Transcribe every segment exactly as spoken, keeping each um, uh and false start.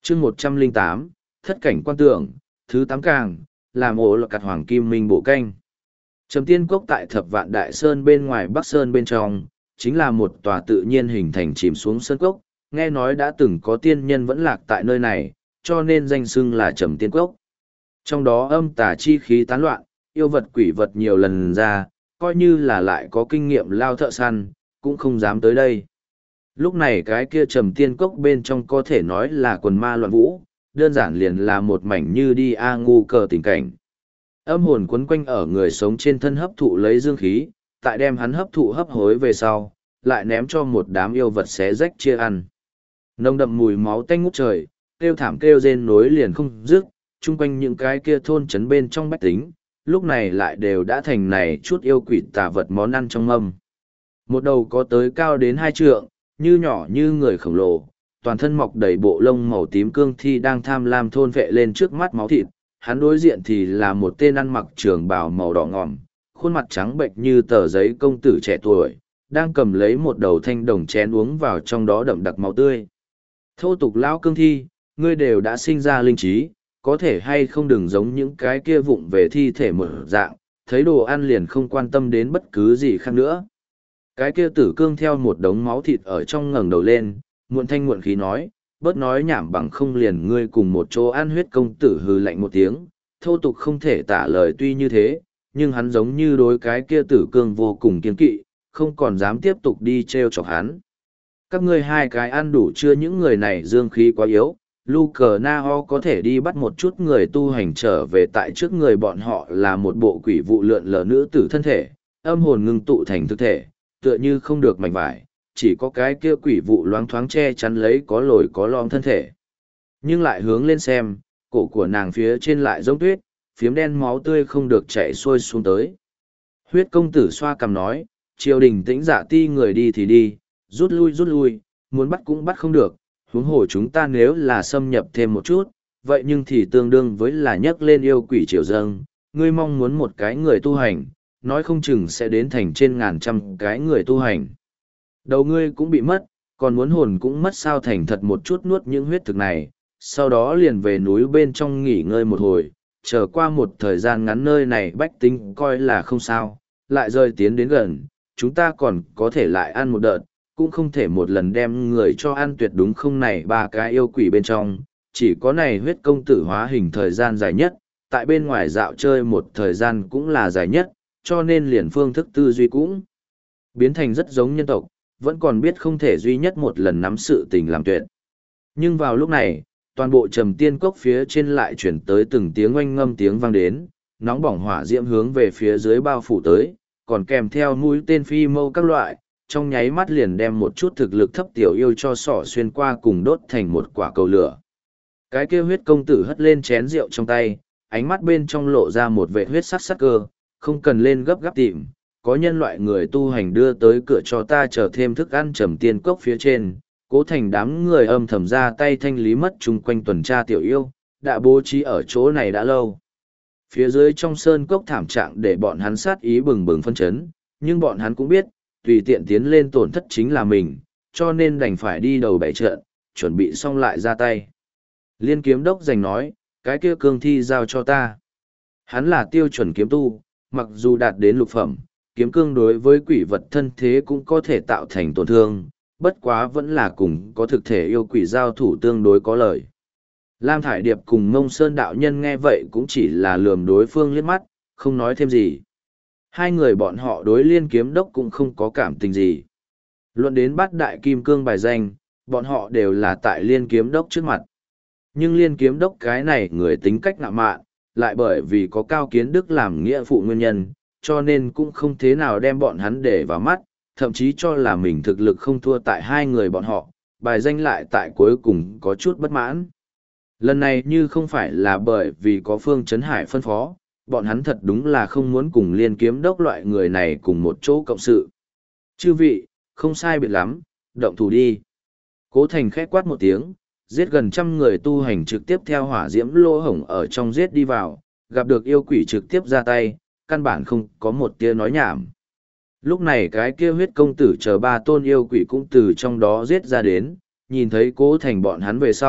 chương một trăm lẻ tám, thất cảnh quan tượng, thứ tám càng, làm ổ là cặt hoàng kim minh bộ canh. Trầm Tiên Cốc tại Thập Vạn Đại Sơn bên ngoài Bắc Sơn bên trong, chính là một tòa tự nhiên hình thành chìm xuống sơn cốc, nghe nói đã từng có tiên nhân vẫn lạc tại nơi này, cho nên danh xưng là Trầm Tiên Cốc. Trong đó âm tà chi khí tán loạn, yêu vật quỷ vật nhiều lần ra, coi như là lại có kinh nghiệm lao thợ săn, cũng không dám tới đây. Lúc này cái kia Trầm Tiên Cốc bên trong có thể nói là quần ma loạn vũ, đơn giản liền là một mảnh như đi a ngu cờ tình cảnh. Âm hồn quấn quanh ở người sống trên thân hấp thụ lấy dương khí, tại đem hắn hấp thụ hấp hối về sau, lại ném cho một đám yêu vật xé rách chia ăn. Nồng đậm mùi máu tanh ngút trời, kêu thảm kêu rên nối liền không dứt, chung quanh những cái kia thôn trấn bên trong bách tính, lúc này lại đều đã thành này chút yêu quỷ tà vật món ăn trong mâm. Một đầu có tới cao đến hai trượng, như nhỏ như người khổng lồ, toàn thân mọc đầy bộ lông màu tím cương thi đang tham lam thôn vệ lên trước mắt máu thịt, hắn đối diện thì là một tên ăn mặc trường bào màu đỏ ngòm, khuôn mặt trắng bệnh như tờ giấy công tử trẻ tuổi, đang cầm lấy một đầu thanh đồng chén uống vào trong đó đậm đặc máu tươi. Thô tục lão cương thi, ngươi đều đã sinh ra linh trí, có thể hay không đừng giống những cái kia vụng về thi thể mở dạng, thấy đồ ăn liền không quan tâm đến bất cứ gì khác nữa. Cái kia tử cương theo một đống máu thịt ở trong ngẩng đầu lên, muộn thanh muộn khí nói, bớt nói nhảm bằng không liền ngươi cùng một chỗ ăn huyết công tử hừ lạnh một tiếng, thô tục không thể tả lời tuy như thế, nhưng hắn giống như đối cái kia tử cương vô cùng kiên kỵ, không còn dám tiếp tục đi treo chọc hắn. Các ngươi hai cái ăn đủ chưa, những người này dương khí quá yếu, Lu Cờ Na Ho có thể đi bắt một chút người tu hành trở về tại trước người bọn họ là một bộ quỷ vụ lượn lờ nữ tử thân thể, âm hồn ngưng tụ thành thực thể, tựa như không được mảnh vải, chỉ có cái kia quỷ vụ loáng thoáng che chắn lấy có lồi có lõm thân thể. Nhưng lại hướng lên xem, cổ của nàng phía trên lại giống tuyết, phiếm đen máu tươi không được chảy xuôi xuống tới. Huyết công tử xoa cằm nói, triều đình tĩnh giả ti người đi thì đi, rút lui rút lui, muốn bắt cũng bắt không được, huống hồ chúng ta nếu là xâm nhập thêm một chút, vậy nhưng thì tương đương với là nhấc lên yêu quỷ triều dâng, ngươi mong muốn một cái người tu hành, nói không chừng sẽ đến thành trên ngàn trăm cái người tu hành. Đầu ngươi cũng bị mất, còn muốn hồn cũng mất sao, thành thật một chút nuốt những huyết thực này, sau đó liền về núi bên trong nghỉ ngơi một hồi, chờ qua một thời gian ngắn nơi này bách tính coi là không sao, lại rơi tiến đến gần, chúng ta còn có thể lại ăn một đợt, cũng không thể một lần đem người cho ăn tuyệt đúng không này ba cái yêu quỷ bên trong, chỉ có này huyết công tử hóa hình thời gian dài nhất, tại bên ngoài dạo chơi một thời gian cũng là dài nhất, cho nên liền phương thức tư duy cũng biến thành rất giống nhân tộc, vẫn còn biết không thể duy nhất một lần nắm sự tình làm tuyệt. Nhưng vào lúc này, toàn bộ Trầm Tiên Cốc phía trên lại chuyển tới từng tiếng oanh ngâm tiếng vang đến, nóng bỏng hỏa diễm hướng về phía dưới bao phủ tới, còn kèm theo mũi tên phi mâu các loại, trong nháy mắt liền đem một chút thực lực thấp tiểu yêu cho sỏ xuyên qua cùng đốt thành một quả cầu lửa. Cái kia huyết công tử hất lên chén rượu trong tay, ánh mắt bên trong lộ ra một vệ huyết sắc sắc cơ, không cần lên gấp gáp tìm, có nhân loại người tu hành đưa tới cửa cho ta chờ thêm thức ăn. Trầm Tiên Cốc phía trên, Cố Thành đám người âm thầm ra tay thanh lý mất chung quanh tuần tra tiểu yêu, đã bố trí ở chỗ này đã lâu. Phía dưới trong sơn cốc thảm trạng để bọn hắn sát ý bừng bừng phân chấn, nhưng bọn hắn cũng biết, tùy tiện tiến lên tổn thất chính là mình, cho nên đành phải đi đầu bảy trận, chuẩn bị xong lại ra tay. Liên Kiếm Đốc giành nói, cái kia cương thi giao cho ta. Hắn là tiêu chuẩn kiếm tu, mặc dù đạt đến lục phẩm, kiếm cương đối với quỷ vật thân thế cũng có thể tạo thành tổn thương, bất quá vẫn là cùng có thực thể yêu quỷ giao thủ tương đối có lợi. Lam Thải Điệp cùng Mông Sơn đạo nhân nghe vậy cũng chỉ là lườm đối phương liếc mắt, không nói thêm gì. Hai người bọn họ đối Liên Kiếm Đốc cũng không có cảm tình gì. Luận đến bát đại kim cương bài danh, bọn họ đều là tại Liên Kiếm Đốc trước mặt. Nhưng Liên Kiếm Đốc cái này người tính cách ngạo mạn, lại bởi vì có Cao Kiến Đức làm nghĩa phụ nguyên nhân, cho nên cũng không thế nào đem bọn hắn để vào mắt, thậm chí cho là mình thực lực không thua tại hai người bọn họ, bài danh lại tại cuối cùng có chút bất mãn. Lần này như không phải là bởi vì có Phương Trấn Hải phân phó, bọn hắn thật đúng là không muốn cùng Liên Kiếm Đốc loại người này cùng một chỗ cộng sự. Chư vị, không sai biệt lắm, động thủ đi. Cố Thành khẽ quát một tiếng, giết gần trăm người tu hành trực tiếp theo hỏa diễm lỗ hổng ở trong giết đi vào, gặp được yêu quỷ trực tiếp ra tay, căn bản không có một tia nói nhảm. Lúc này cái kia huyết công tử chờ ba tôn yêu quỷ cũng từ trong đó giết ra đến, nhìn thấy Cố Thành bọn hắn về sau,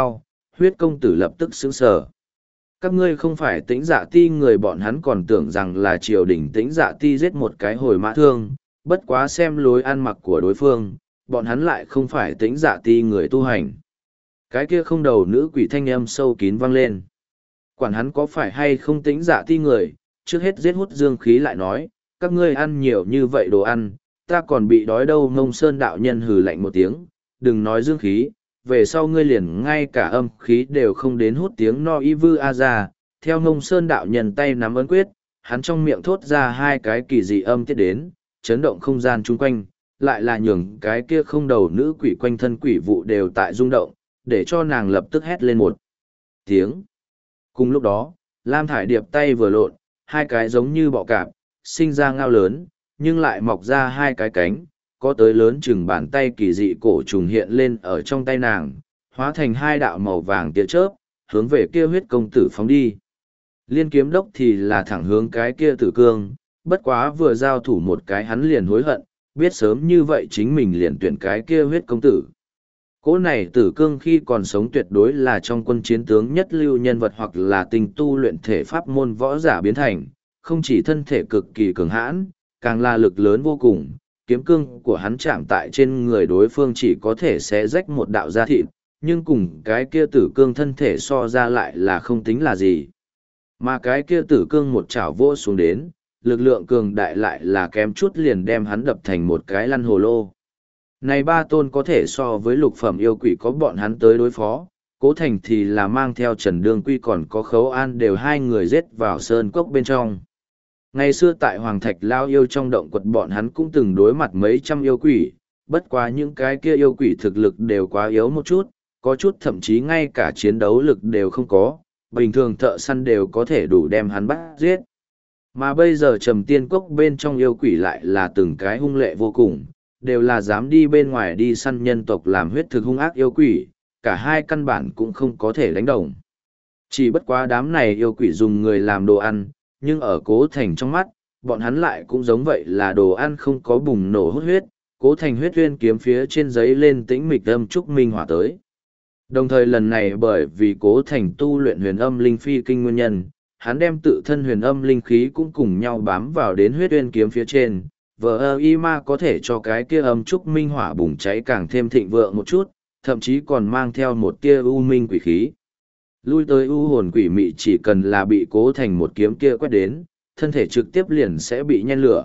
huyết công tử lập tức sững sờ. Các ngươi không phải Tĩnh Dạ Ti người, bọn hắn còn tưởng rằng là triều đình Tĩnh Dạ Ti giết một cái hồi mã thương, bất quá xem lối ăn mặc của đối phương, bọn hắn lại không phải Tĩnh Dạ Ti người tu hành. Cái kia không đầu nữ quỷ thanh âm sâu kín vang lên. Quản hắn có phải hay không Tĩnh Dạ Ti người, trước hết giết hút dương khí lại nói, các ngươi ăn nhiều như vậy đồ ăn, ta còn bị đói đâu. Ngông Sơn đạo nhân hừ lạnh một tiếng, đừng nói dương khí, về sau ngươi liền ngay cả âm khí đều không đến hút tiếng no y vư a ra. Theo Ngông Sơn đạo nhân tay nắm ấn quyết, hắn trong miệng thốt ra hai cái kỳ dị âm tiết đến, chấn động không gian chung quanh, lại là nhường cái kia không đầu nữ quỷ quanh thân quỷ vụ đều tại rung động, để cho nàng lập tức hét lên một tiếng. Cùng lúc đó, Lam Thải Điệp tay vừa lộn, hai cái giống như bọ cạp, sinh ra ngao lớn, nhưng lại mọc ra hai cái cánh, có tới lớn chừng bàn tay kỳ dị cổ trùng hiện lên ở trong tay nàng, hóa thành hai đạo màu vàng tia chớp, hướng về kia huyết công tử phóng đi. Liên kiếm đốc thì là thẳng hướng cái kia tử cương, bất quá vừa giao thủ một cái hắn liền hối hận, biết sớm như vậy chính mình liền tuyển cái kia huyết công tử. Cỗ này tử cương khi còn sống tuyệt đối là trong quân chiến tướng nhất lưu nhân vật hoặc là tinh tu luyện thể pháp môn võ giả biến thành, không chỉ thân thể cực kỳ cường hãn, càng là lực lớn vô cùng, kiếm cương của hắn chạm tại trên người đối phương chỉ có thể xé rách một đạo da thịt, nhưng cùng cái kia tử cương thân thể so ra lại là không tính là gì. Mà cái kia tử cương một chảo vô xuống đến, lực lượng cường đại lại là kém chút liền đem hắn đập thành một cái lăn hồ lô. Này ba tôn có thể so với lục phẩm yêu quỷ có bọn hắn tới đối phó, Cố Thành thì là mang theo Trần Đương Quy còn có Khấu An đều hai người giết vào sơn cốc bên trong. Ngày xưa tại Hoàng Thạch Lao yêu trong động quật bọn hắn cũng từng đối mặt mấy trăm yêu quỷ, bất quá những cái kia yêu quỷ thực lực đều quá yếu một chút, có chút thậm chí ngay cả chiến đấu lực đều không có, bình thường thợ săn đều có thể đủ đem hắn bắt giết. Mà bây giờ Trầm Tiên Cốc bên trong yêu quỷ lại là từng cái hung lệ vô cùng, đều là dám đi bên ngoài đi săn nhân tộc làm huyết thực hung ác yêu quỷ, cả hai căn bản cũng không có thể đánh đồng. Chỉ bất quá đám này yêu quỷ dùng người làm đồ ăn, nhưng ở Cố Thành trong mắt, bọn hắn lại cũng giống vậy là đồ ăn không có bùng nổ hút huyết. Cố Thành huyết uyên kiếm phía trên giấy lên tĩnh mịch âm trúc minh hỏa tới. Đồng thời lần này bởi vì Cố Thành tu luyện huyền âm linh phi kinh nguyên nhân, hắn đem tự thân huyền âm linh khí cũng cùng nhau bám vào đến huyết uyên kiếm phía trên, vờ ơ y ma có thể cho cái kia âm trúc minh hỏa bùng cháy càng thêm thịnh vượng một chút, thậm chí còn mang theo một tia u minh quỷ khí. Lui tới u hồn quỷ mị chỉ cần là bị Cố Thành một kiếm kia quét đến, thân thể trực tiếp liền sẽ bị nhen lửa.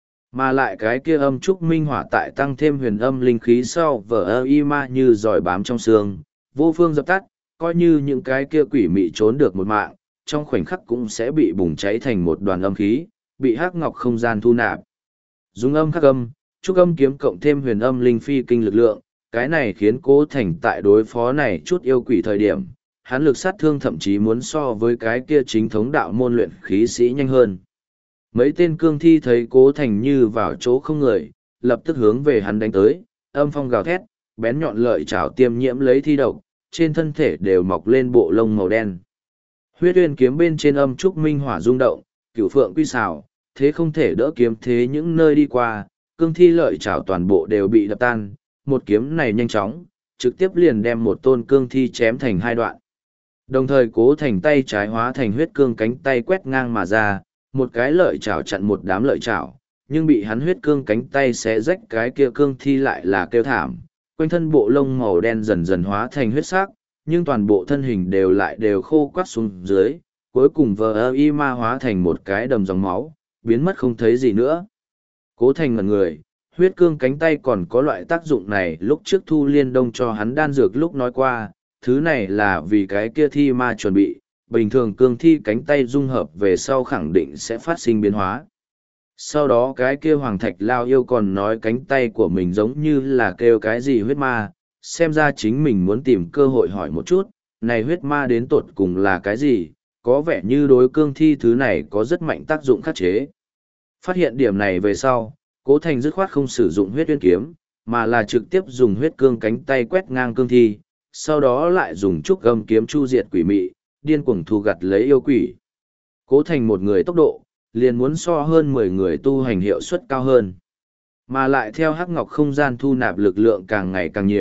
Mà lại cái kia âm trúc minh hỏa tại tăng thêm huyền âm linh khí sau vờ ơ y ma như giỏi bám trong xương, vô phương dập tắt, coi như những cái kia quỷ mị trốn được một mạng, trong khoảnh khắc cũng sẽ bị bùng cháy thành một đoàn âm khí, bị hắc ngọc không gian thu nạp. Dùng âm khắc âm, trúc âm kiếm cộng thêm huyền âm linh phi kinh lực lượng, cái này khiến Cố Thành tại đối phó này chút yêu quỷ thời điểm, hắn lực sát thương thậm chí muốn so với cái kia chính thống đạo môn luyện khí sĩ nhanh hơn. Mấy tên cương thi thấy Cố Thành như vào chỗ không người, lập tức hướng về hắn đánh tới, âm phong gào thét, bén nhọn lợi chảo tiêm nhiễm lấy thi độc, trên thân thể đều mọc lên bộ lông màu đen. Huyết uyên kiếm bên trên âm trúc minh hỏa rung động, cửu phượng quy xào, thế không thể đỡ kiếm thế những nơi đi qua, cương thi lợi chảo toàn bộ đều bị đập tan, một kiếm này nhanh chóng, trực tiếp liền đem một tôn cương thi chém thành hai đoạn. Đồng thời Cố Thành tay trái hóa thành huyết cương cánh tay quét ngang mà ra, một cái lợi chảo chặn một đám lợi chảo, nhưng bị hắn huyết cương cánh tay xé rách cái kia cương thi lại là kêu thảm, quanh thân bộ lông màu đen dần dần hóa thành huyết sắc, nhưng toàn bộ thân hình đều lại đều khô quắt xuống dưới, cuối cùng vờ ơ y ma hóa thành một cái đầm dòng máu, biến mất không thấy gì nữa. Cố Thành ngẩn người, huyết cương cánh tay còn có loại tác dụng này lúc trước Thu Liên Đông cho hắn đan dược lúc nói qua, thứ này là vì cái kia thi ma chuẩn bị, bình thường cương thi cánh tay dung hợp về sau khẳng định sẽ phát sinh biến hóa. Sau đó cái kia Hoàng Thạch Lao yêu còn nói cánh tay của mình giống như là kêu cái gì huyết ma, xem ra chính mình muốn tìm cơ hội hỏi một chút, này huyết ma đến tột cùng là cái gì, có vẻ như đối cương thi thứ này có rất mạnh tác dụng khắc chế. Phát hiện điểm này về sau, Cố Thành dứt khoát không sử dụng huyết uyên kiếm, mà là trực tiếp dùng huyết cương cánh tay quét ngang cương thi, sau đó lại dùng trúc gầm kiếm chu diệt quỷ mị, điên cuồng thu gặt lấy yêu quỷ. Cố Thành một người tốc độ, liền muốn so hơn mười người tu hành hiệu suất cao hơn. Mà lại theo hắc ngọc không gian thu nạp lực lượng càng ngày càng nhiều,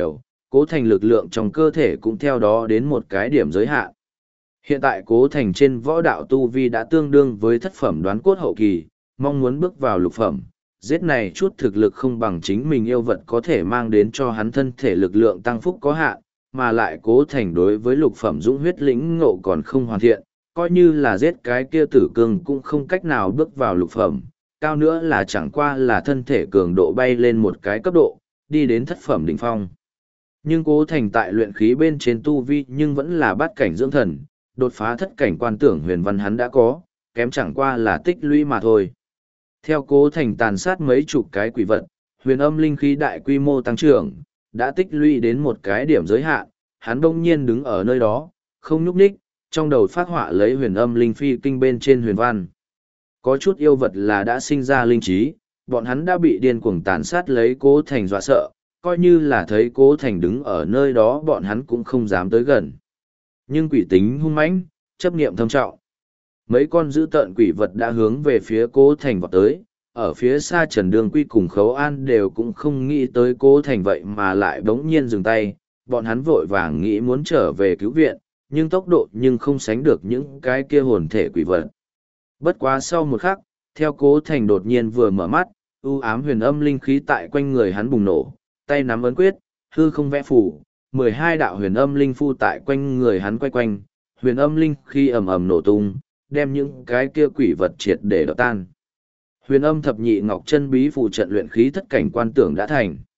Cố Thành lực lượng trong cơ thể cũng theo đó đến một cái điểm giới hạn. Hiện tại Cố Thành trên võ đạo tu vi đã tương đương với thất phẩm đoán cốt hậu kỳ, mong muốn bước vào lục phẩm, giết này chút thực lực không bằng chính mình yêu vật có thể mang đến cho hắn thân thể lực lượng tăng phúc có hạn, mà lại Cố Thành đối với lục phẩm dũng huyết lĩnh ngộ còn không hoàn thiện, coi như là giết cái kia tử cương cũng không cách nào bước vào lục phẩm, cao nữa là chẳng qua là thân thể cường độ bay lên một cái cấp độ, đi đến thất phẩm đỉnh phong. Nhưng Cố Thành tại luyện khí bên trên tu vi nhưng vẫn là bát cảnh dưỡng thần, đột phá thất cảnh quan tưởng huyền văn hắn đã có, kém chẳng qua là tích lũy mà thôi. Theo Cố Thành tàn sát mấy chục cái quỷ vật, huyền âm linh khí đại quy mô tăng trưởng, đã tích lũy đến một cái điểm giới hạn, hắn bỗng nhiên đứng ở nơi đó, không nhúc nhích, trong đầu phát họa lấy huyền âm linh phi kinh bên trên huyền văn. Có chút yêu vật là đã sinh ra linh trí, bọn hắn đã bị điên cuồng tàn sát lấy Cố Thành dọa sợ, coi như là thấy Cố Thành đứng ở nơi đó bọn hắn cũng không dám tới gần. Nhưng quỷ tính hung mãnh, chấp niệm thâm trọng. Mấy con dữ tợn quỷ vật đã hướng về phía Cố Thành vọt tới, ở phía xa Trần Đường Quy cùng Khấu An đều cũng không nghĩ tới Cố Thành vậy mà lại bỗng nhiên dừng tay, bọn hắn vội vàng nghĩ muốn trở về cứu viện, nhưng tốc độ nhưng không sánh được những cái kia hồn thể quỷ vật. Bất quá sau một khắc, theo Cố Thành đột nhiên vừa mở mắt, u ám huyền âm linh khí tại quanh người hắn bùng nổ, tay nắm ấn quyết, hư không vẽ phủ, mười hai đạo huyền âm linh phu tại quanh người hắn quay quanh, huyền âm linh khí ầm ầm nổ tung, đem những cái kia quỷ vật triệt để đập tan. Huyền âm thập nhị ngọc chân bí phù trận luyện khí thất cảnh quan tưởng đã thành.